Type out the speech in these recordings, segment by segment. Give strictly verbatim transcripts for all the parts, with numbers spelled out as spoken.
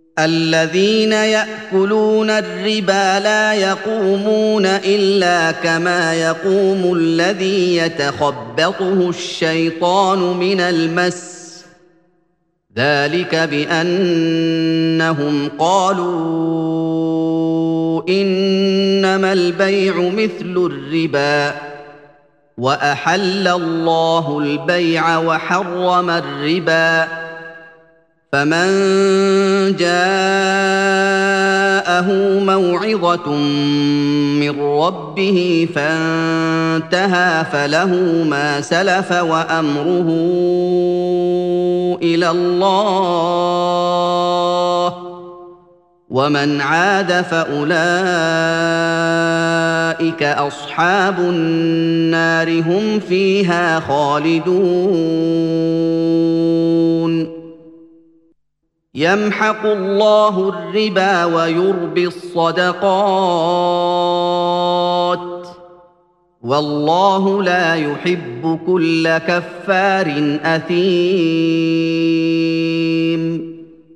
الذين ياكلون الربا لا يقومون الا كما يقوم الذي يتخبطه الشيطان من المس ذلك بانهم قالوا انما البيع مثل الربا واحل الله البيع وحرم الربا فمن جاءه موعظة من ربه فانتهى فله ما سلف وأمره إلى الله ومن عاد فأولئك أصحاب النار هم فيها خالدون يمحق الله الربا ويربي الصدقات والله لا يحب كل كفار أثيم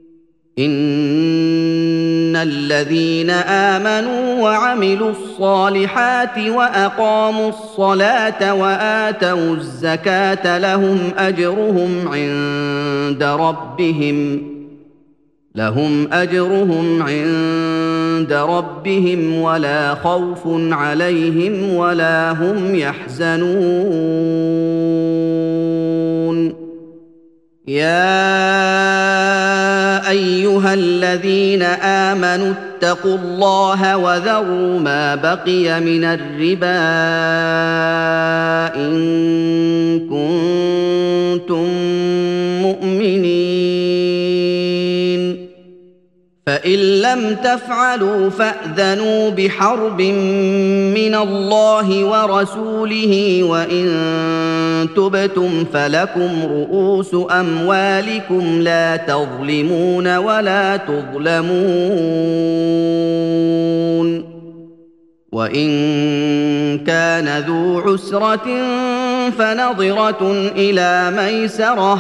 إن الذين آمنوا وعملوا الصالحات وأقاموا الصلاة وآتوا الزكاة لهم أجرهم عند ربهم لهم أجرهم عند ربهم ولا خوف عليهم ولا هم يحزنون يا أيها الذين آمنوا اتقوا الله وذروا ما بقي من الربا إن كنتم مؤمنين فإن لم تفعلوا فأذنوا بحرب من الله ورسوله وإن تبتم فلكم رؤوس أموالكم لا تظلمون ولا تظلمون وإن كان ذو عسرة فنظرة إلى ميسرة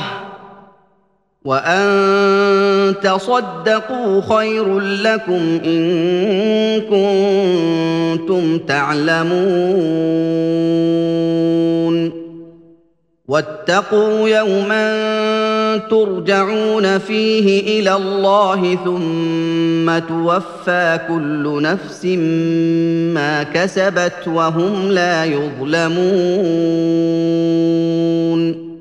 وأن تصدقوا خير لكم إن كنتم تعلمون واتقوا يوما ترجعون فيه إلى الله ثم توفى كل نفس ما كسبت وهم لا يظلمون